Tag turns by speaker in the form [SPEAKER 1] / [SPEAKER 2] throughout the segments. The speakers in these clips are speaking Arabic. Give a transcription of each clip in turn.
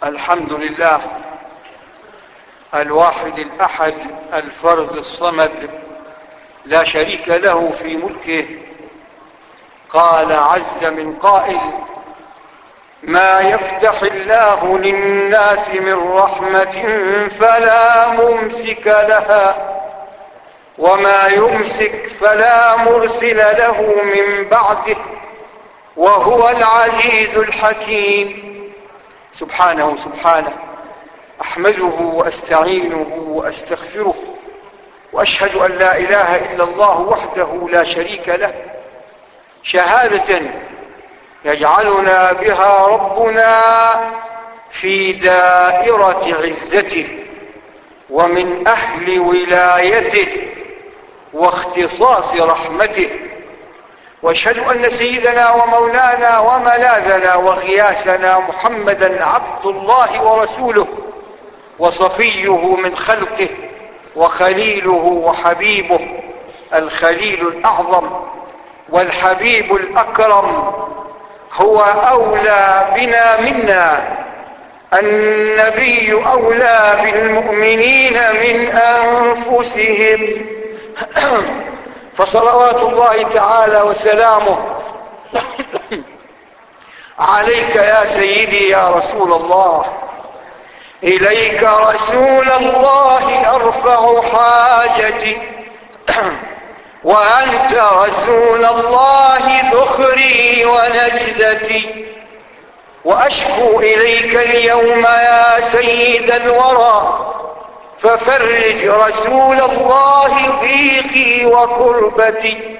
[SPEAKER 1] الحمد لله الواحد الأحد الفرد الصمد لا شريك له في ملكه. قال عز من قائل: ما يفتح الله للناس من رحمة فلا ممسك لها وما يمسك فلا مرسل له من بعده وهو العزيز الحكيم. سبحانه أحمده وأستعينه وأستغفره، وأشهد أن لا إله إلا الله وحده لا شريك له، شهادة يجعلنا بها ربنا في دائرة عزته ومن أهل ولايته واختصاص رحمته. واشهد أن سيدنا ومولانا وملاذنا وغياثنا محمدا عبد الله ورسوله وصفيه من خلقه وخليله وحبيبه، الخليل الأعظم والحبيب الأكرم، هو أولى بنا منا. النبي أولى بالمؤمنين من أنفسهم، فصلوات الله تعالى وسلامه عليك يا سيدي يا رسول الله. إليك رسول الله أرفع حاجتي وأنت رسول الله ذخري ونجدتي، وأشكو إليك اليوم يا سيد الورى ففرج رسول الله ضيقي وكربتي.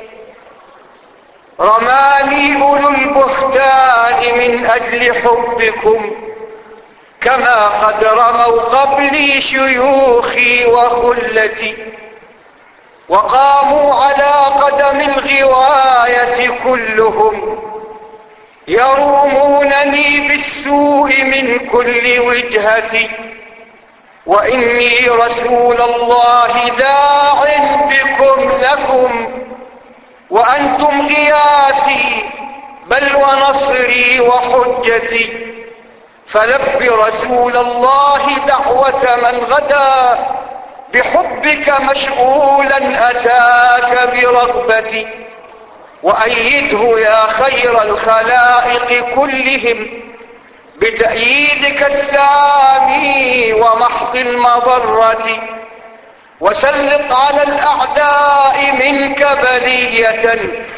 [SPEAKER 1] رماني أولو البهتان من أجل حبكم كما قد رموا قبلي شيوخي وخلتي، وقاموا على قدم الغواية كلهم يرومونني بالسوء من كل وجهتي، وإني رسول الله داع بكم لكم وأنتم غياثي بل ونصري وحجتي. فلب رسول الله دعوة من غدا بحبك مشغولا أتاك برغبتي، وأيده يا خير الخلائق كلهم بتأييدك السامي ومحض المضرة، وسلط على الأعداء منك بلية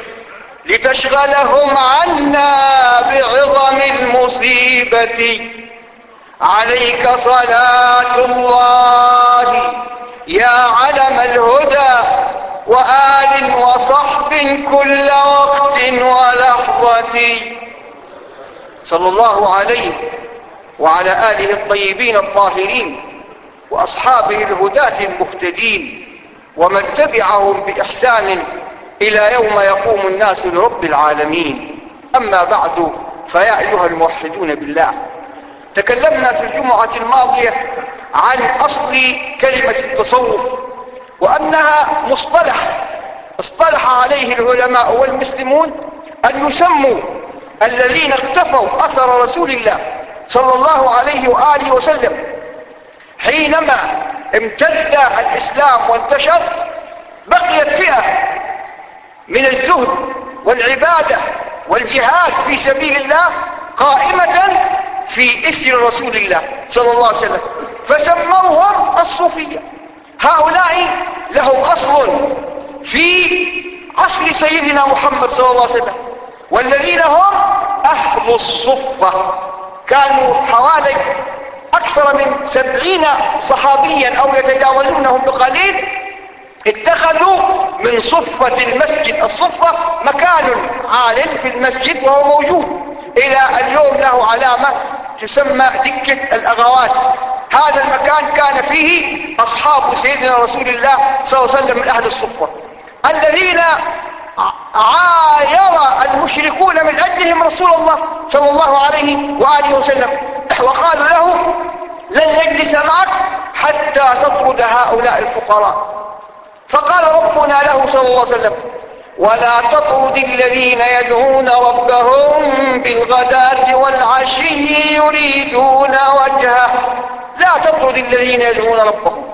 [SPEAKER 1] لتشغلهم عنا بعظم المصيبة. عليك صلاة الله يا علم الهدى وآل وصحب كل وقت ولحظة. صلى الله عليه وعلى آله الطيبين الطاهرين وأصحابه الهداة المهتدين ومن تبعهم بإحسان إلى يوم يقوم الناس لرب العالمين. أما بعد، فيا أيها الموحدون بالله، تكلمنا في الجمعة الماضية عن أصل كلمة التصوف، وأنها مصطلح اصطلح عليه العلماء والمسلمون أن يسموا الذين اقتفوا أثر رسول الله صلى الله عليه وآله وسلم حينما امتد الإسلام وانتشر. بقيت فئة من الزهد والعبادة والجهاد في سبيل الله قائمة في إثر رسول الله صلى الله عليه وسلم، فسموهم الصوفية. هؤلاء لهم أصل في عصر سيدنا محمد صلى الله عليه وسلم، والذين هم أهل الصفة. كانوا حوالي أكثر من 70 صحابيا أو يتجاوزونهم بقليل، اتخذوا من صفة المسجد، الصفة مكان عال في المسجد وهو موجود إلى اليوم، له علامة تسمى دكة الأغوات. هذا المكان كان فيه أصحاب سيدنا رسول الله صلى الله عليه وسلم من أهل الصفة، الذين عاير المشركون من أجلهم رسول الله صلى الله عليه وآله وسلم، وقالوا له: لن نجلس معك حتى تطرد هؤلاء الفقراء. فقال ربنا له صلى الله عليه وسلم: ولا تطرد الذين يدعون ربهم بالغداة والعشي يريدون وجهه فليعبد الذين يدعون ربهم.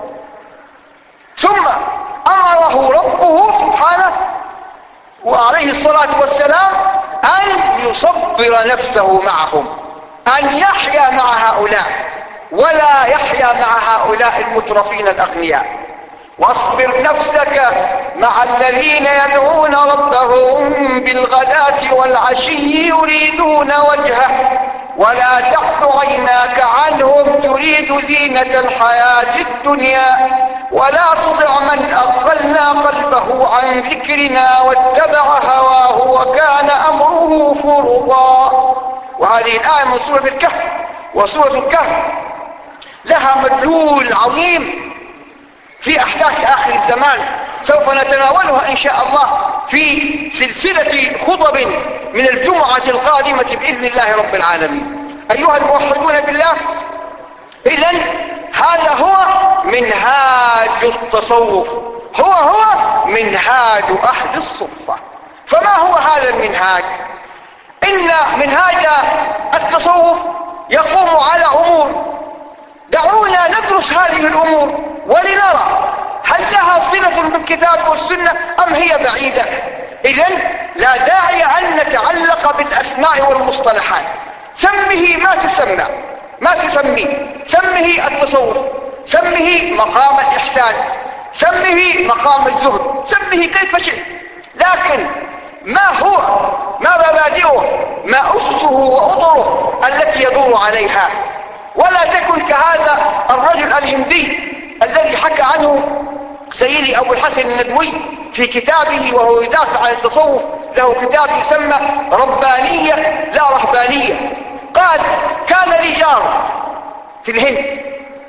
[SPEAKER 1] ثم أمره ربه سبحانه وعليه الصلاة والسلام أن يصبر نفسه معهم، أن يحيا مع هؤلاء ولا يحيا مع هؤلاء المترفين الأغنياء. واصبر نفسك مع الذين يدعون ربهم بالغداة والعشي يريدون وجهه ولا تعد عيناك عنهم تريد زينة الحياة الدنيا ولا تطع من أغفلنا قلبه عن ذكرنا واتبع هواه وكان أمره فرطا. وهذه الآية من سورة الكهف. وسورة الكهف لها مدلول عظيم في أحداث آخر الزمان سوف نتناولها إن شاء الله في سلسلة خطب من الجمعة القادمة بإذن الله رب العالمين. أيها الموحدون بالله، إذن هذا هو منهاج التصوف، هو منهاج أهل الصفة. فما هو هذا المنهاج؟ إن منهاج التصوف يقوم على أمور، دعونا ندرس هذه الأمور ولنرى هل لها صلة بالكتاب والسنة أم هي بعيدة. إذن لا داعي أن نتعلق بالأسماء والمصطلحات. سمه ما تسميه، سمه التصوف، سمه مقام الإحسان، سمه مقام الزهد، سمه كيف شئت، لكن ما هو، ما مبادئه، ما أسسه وأطره التي يدور عليها. ولا تكن كهذا الرجل الهندي الذي حكى عنه سيدي أبو الحسن الندوي في كتابه وهو يدافع عن التصوف، له كتاب يسمى ربانية لا رهبانية. قال كان رجال في الهند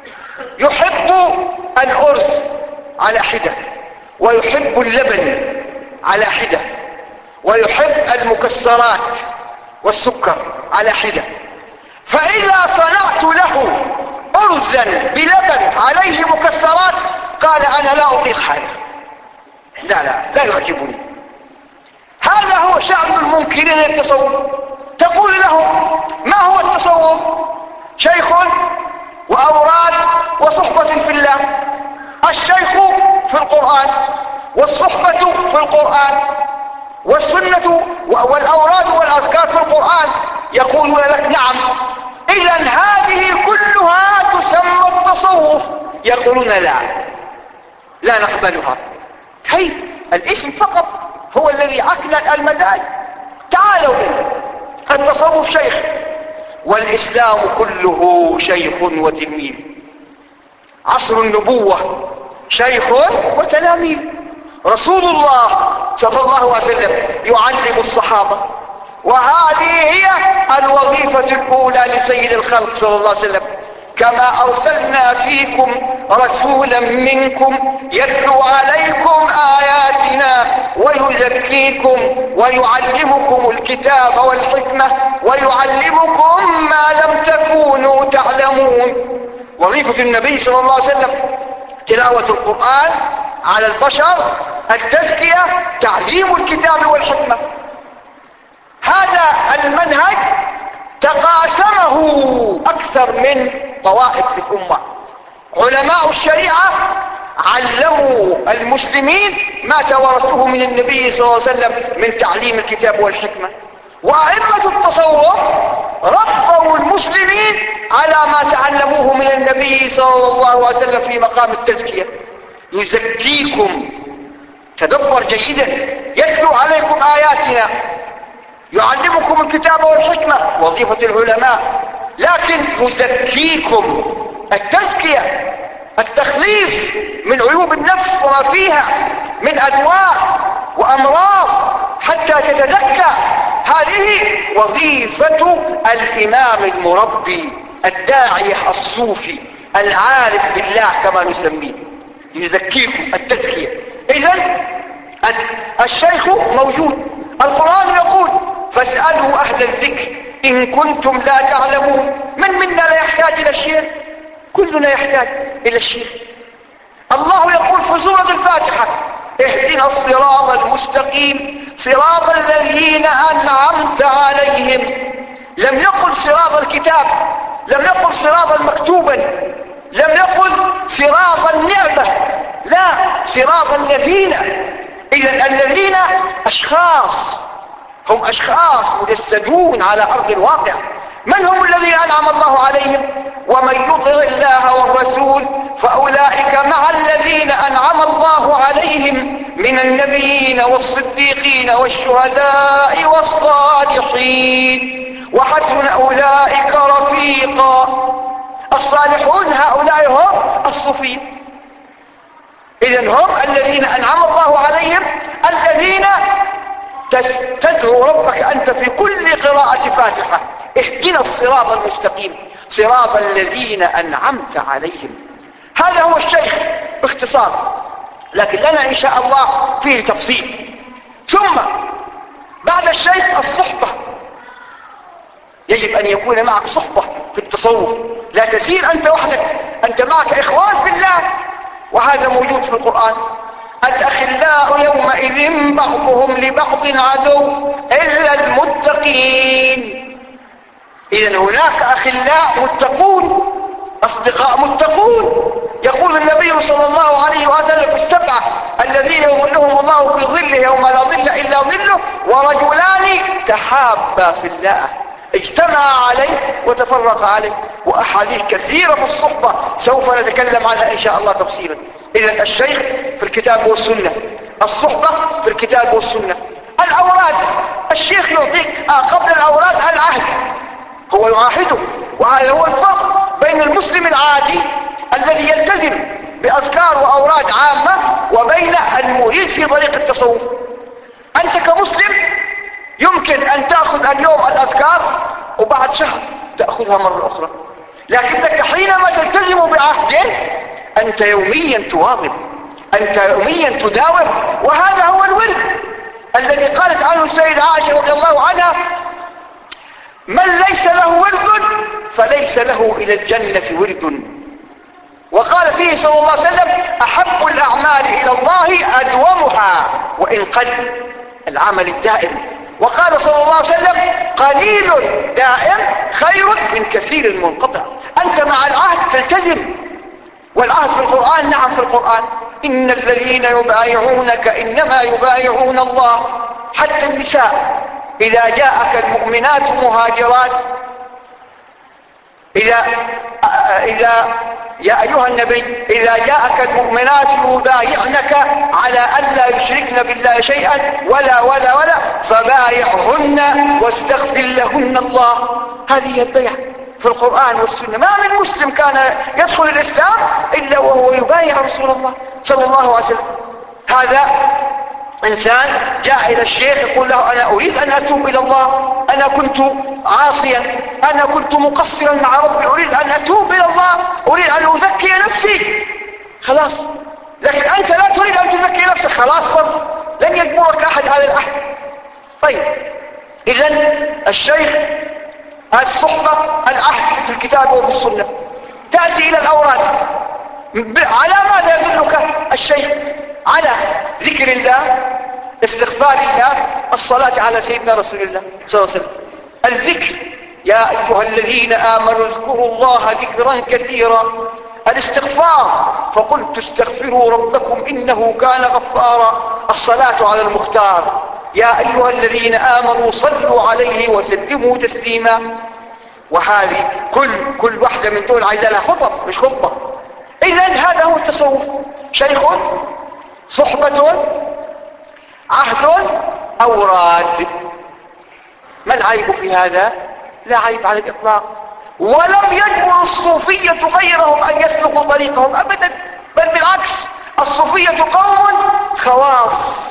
[SPEAKER 1] يحب الأرز على حدة، ويحب اللبن على حدة، ويحب المكسرات والسكر على حدة. فإذا صنعت له أرزا بلبن عليه مكسرات قال أنا لا أطيق هذا، لا يعجبني. هذا هو شأن المنكرين للتصوف. تقول له ما هو التصوف؟ شيخ وأوراد وصحبة في الله. الشيخ في القرآن، والصحبة في القرآن، والسنة والأوراد والأذكار في القرآن. يقولون لك نعم، إذن هذه كلها تسمى التصوف. يقولون لا نقبلها. كيف؟ الاسم فقط هو الذي عقل المزاج. تعالوا التصوف شيخ، والإسلام كله شيخ وتلميذ. عصر النبوة شيخ وتلاميذ. رسول الله صلى الله عليه وسلم يعلم الصحابة، وهذه هي الوظيفة الأولى لسيد الخلق صلى الله عليه وسلم. كما أرسلنا فيكم رسولا منكم يتلو عليكم آياتنا ويزكيكم ويعلمكم الكتاب والحكمة ويعلمكم ما لم تكونوا تعلمون. وظيفة النبي صلى الله عليه وسلم تلاوة القرآن على البشر، التزكية، تعليم الكتاب والحكمة. هذا المنهج تقاسمه أكثر من طوائف في الأمة. علماء الشريعة علموا المسلمين ما توارثوه من النبي صلى الله عليه وسلم من تعليم الكتاب والحكمة. وأئمة التصوف ربوا المسلمين على ما تعلموه من النبي صلى الله عليه وسلم في مقام التزكية. يزكيكم، تدبر جيدا، يتلو عليكم آياتنا، يعلمكم الكتاب والحكمة، وظيفة العلماء. لكن يزكيكم، التزكية، التخليص من عيوب النفس وما فيها من أدواء وأمراض حتى تتزكى. هذه وظيفة الإمام المربي، الداعية الصوفي العارف بالله كما نسميه. يزكيكم، التزكية. إذن الشيخ موجود. القرآن يقول فاسألوا أهل الذكر إن كنتم لا تعلمون. من منا لا يحتاج إلى الشيخ؟ كلنا يحتاج إلى الشيخ. الله يقول في سورة الفاتحة اهدنا الصراط المستقيم صراط الذين أنعمت عليهم. لم يقل صراط الكتاب، لم يقل صراطا مكتوبا، لم يقل صراط النعمة، لا، صراط الذين. إذن الذين أشخاص، هم أشخاص مجسدون على أرض الواقع. من هم الذين أنعم الله عليهم؟ ومن يطع الله والرسول فأولئك مع الذين أنعم الله عليهم من النبيين والصديقين والشهداء والصالحين وحسن أولئك رفيقا. الصالحون هؤلاء هم الصوفيين. إذن هم الذين أنعم الله عليهم، الذين تدعو ربك أنت في كل قراءة فاتحة اهدنا الصراط المستقيم صراط الذين أنعمت عليهم. هذا هو الشيخ باختصار، لكن لنا إن شاء الله فيه تفصيل. ثم بعد الشيخ الصحبة، يجب أن يكون معك صحبة في التصوف، لا تسير أنت وحدك، أنت معك إخوان في الله، وهذا موجود في القرآن. الأخلاء يومئذ بعضهم لبعض عدو إلا المتقين. إذن هناك أخلاء متقون، أصدقاء متقون. يقول النبي صلى الله عليه وسلم في السبعة الذين يظلهم الله في ظله يوم لا ظل إلا ظله، ورجلان تحابا في الله اجتمعا عليه وتفرقا عليه. وأحاديث كثيرة في الصحبة سوف نتكلم عنها إن شاء الله تفصيلا. إذن الشيخ في الكتاب والسنة، الصحبة في الكتاب والسنة. الأوراد، الشيخ يعطيك قبل الأوراد العهد، هو يعاهده. وهذا هو الفرق بين المسلم العادي الذي يلتزم بأذكار وأوراد عامة وبين المريد في طريق التصوف. أنت كمسلم يمكن أن تأخذ اليوم الأذكار وبعد شهر تأخذها مرة أخرى، لكنك حينما تلتزم بعهد أنت يوميا تواظب، أنت يوميا تداوم. وهذا هو الورد الذي قالت عنه السيدة عائشة رضي الله عنها: من ليس له ورد فليس له إلى الجنة ورد. وقال فيه صلى الله عليه وسلم: أحب الأعمال إلى الله أدومها وإن قل، العمل الدائم. وقال صلى الله عليه وسلم: قليل دائم خير من كثير منقطع. أنت مع العهد تلتزم، والعهد في القرآن، نعم في القرآن: إن الذين يبايعونك إنما يبايعون الله. حتى النساء إذا جاءك المؤمنات مهاجرات، إذا يا أيها النبي إذا جاءك المؤمنات يبايعنك على أن لا يشركن بالله شيئا ولا فبايعهن واستغفر لهن الله. هذه هي البيع في القرآن والسنة. ما من مسلم كان يدخل الإسلام إلا وهو يبايع رسول الله صلى الله عليه وسلم. هذا إنسان جاء إلى الشيخ يقول له: أنا أريد أن أتوب إلى الله، أنا كنت عاصيا، أنا كنت مقصرا مع ربي، أريد أن أتوب إلى الله، أريد أن أزكي نفسي. خلاص، لكن أنت لا تريد أن تزكي نفسك، خلاص برضه لن يجبرك أحد على العهد. طيب، إذن الشيخ الصحبة العهد في الكتاب وفي السنة. تأتي إلى الأوراد، على ماذا يدلك الشيخ؟ على ذكر الله، استغفار الله، الصلاة على سيدنا رسول الله صلى الله عليه وسلم. الذكر: يا أيها الذين آمنوا اذكروا الله ذكرا كثيرا. الاستغفار: فقلت استغفروا ربكم إنه كان غفارا. الصلاة على المختار: يا أيها الذين آمنوا صلوا عليه وسلموا تسليما. وهذه كل واحدة من دول عايزة لها خطب مش خطبة. إذن هذا هو التصوف: شيخ، صحبة، عهد، أوراد. ما العيب في هذا؟ لا عيب على الإطلاق. ولم يجبر الصوفية غيرهم أن يسلكوا طريقهم أبدا، بل بالعكس، الصوفية قوم خواص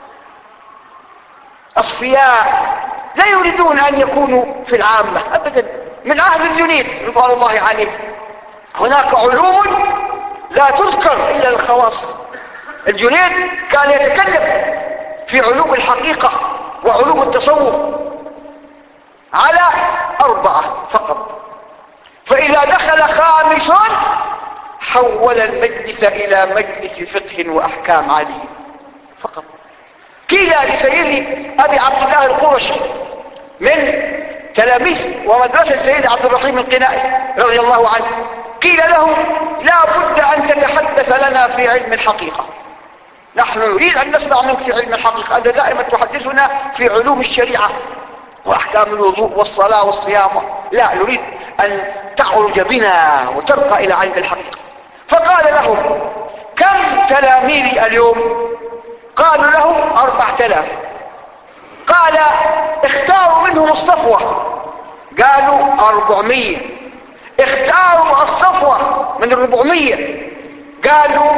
[SPEAKER 1] أصفياء لا يريدون أن يكونوا في العامة أبدا. من عهد الجنيد رضوان الله عليه هناك علوم لا تذكر إلا الخواص. الجنيد كان يتكلم في علوم الحقيقة وعلوم التصوف على 4 فقط، فإذا دخل خامس حول المجلس إلى مجلس فقه وأحكام عالية فقط. قيل لسيدي أبي عبد الله القرشي من تلاميذ ومدرسة سيد عبد الرحيم القنائي رضي الله عنه: قيل له لا بد أن تتحدث لنا في علم الحقيقة، نحن نريد أن نسمع منك في علم الحقيقة، أنت دائما تحدثنا في علوم الشريعة وأحكام الوضوء والصلاة والصيام، لا نريد أن تعرج بنا وترقى إلى علم الحقيقة. فقال لهم كم تلاميذي اليوم؟ قالوا له 4000. قال اختاروا منهم الصفوة، قالوا 400. اختاروا الصفوة من 400، قالوا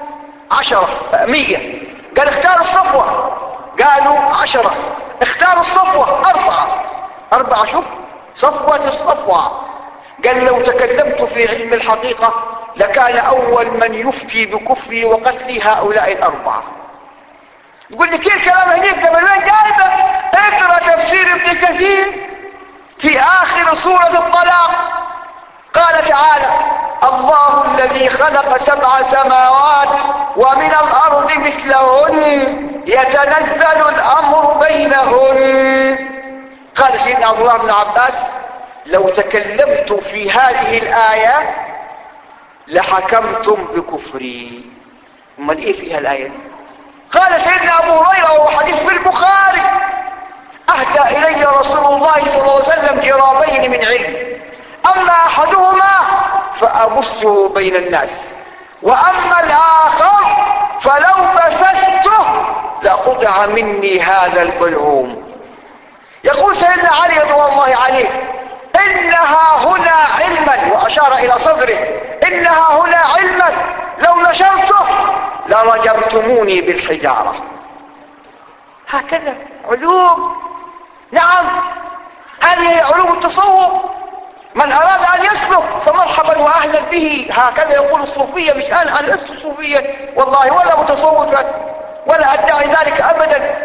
[SPEAKER 1] 100. قال اختاروا الصفوة، قالوا 10. اختاروا الصفوة 4. شوف صفوة الصفوة. قال لو تكلمت في علم الحقيقة لكان أول من يفتي بكفري وقتل هؤلاء 4. يقول لي كيف كلام هنيك ده من وين جايبه؟ اقرأ تفسير ابن كثير في آخر سورة الطلاق. قال تعالى الله الذي خلق 7 سماوات ومن الأرض مثلهن يتنزل الأمر بينهن. قال سيدنا عبد الله بن عباس لو تكلمت في هذه الآية لحكمتم بكفري. امال ايه فيها الآية دي؟ قال سيدنا أبو هريرة وهو حديث في البخاري أهدى إلي رسول الله صلى الله عليه وسلم جرابين من علم، أما أحدهما فأبثه بين الناس، وأما الآخر فلو بسسته لقطع مني هذا البلعوم. يقول سيدنا علي رضي الله عليه إنها هنا علما، وأشار إلى صدره، إنها هنا علما لو نشرته لرجمتموني بالحجارة. هكذا علوم، نعم هذه علوم التصوف. من أراد أن يسلك فمرحبا وأهلا به، هكذا يقول الصوفية. مش أنا لست صوفيا والله ولا متصوفا ولا أدعي ذلك أبدا،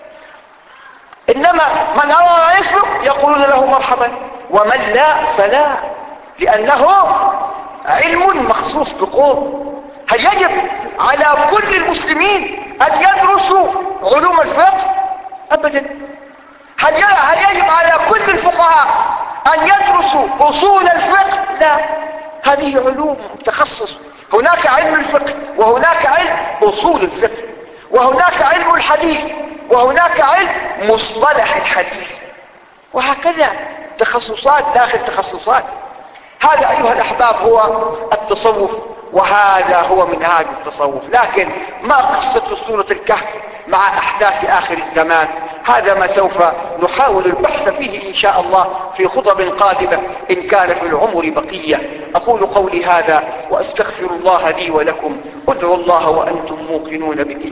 [SPEAKER 1] إنما من أراد أن يسلك يقولون له مرحبا، ومن لا فلا، لأنه علم مخصوص بقوم. هل يجب على كل المسلمين أن يدرسوا علوم الفقه؟ أبدا. هل يجب على كل الفقهاء أن يدرسوا أصول الفقه؟ لا، هذه علوم تخصص. هناك علم الفقه، وهناك علم أصول الفقه، وهناك علم الحديث، وهناك علم مصطلح الحديث، وهكذا تخصصات داخل تخصصات. هذا أيها الأحباب هو التصوف، وهذا هو منهاج التصوف. لكن ما قصة سورة الكهف مع أحداث آخر الزمان؟ هذا ما سوف نحاول البحث فيه إن شاء الله في خطب قادمة إن كان في العمر بقية. أقول قولي هذا وأستغفر الله لي ولكم. ادعوا الله وأنتم موقنون بالإجابة.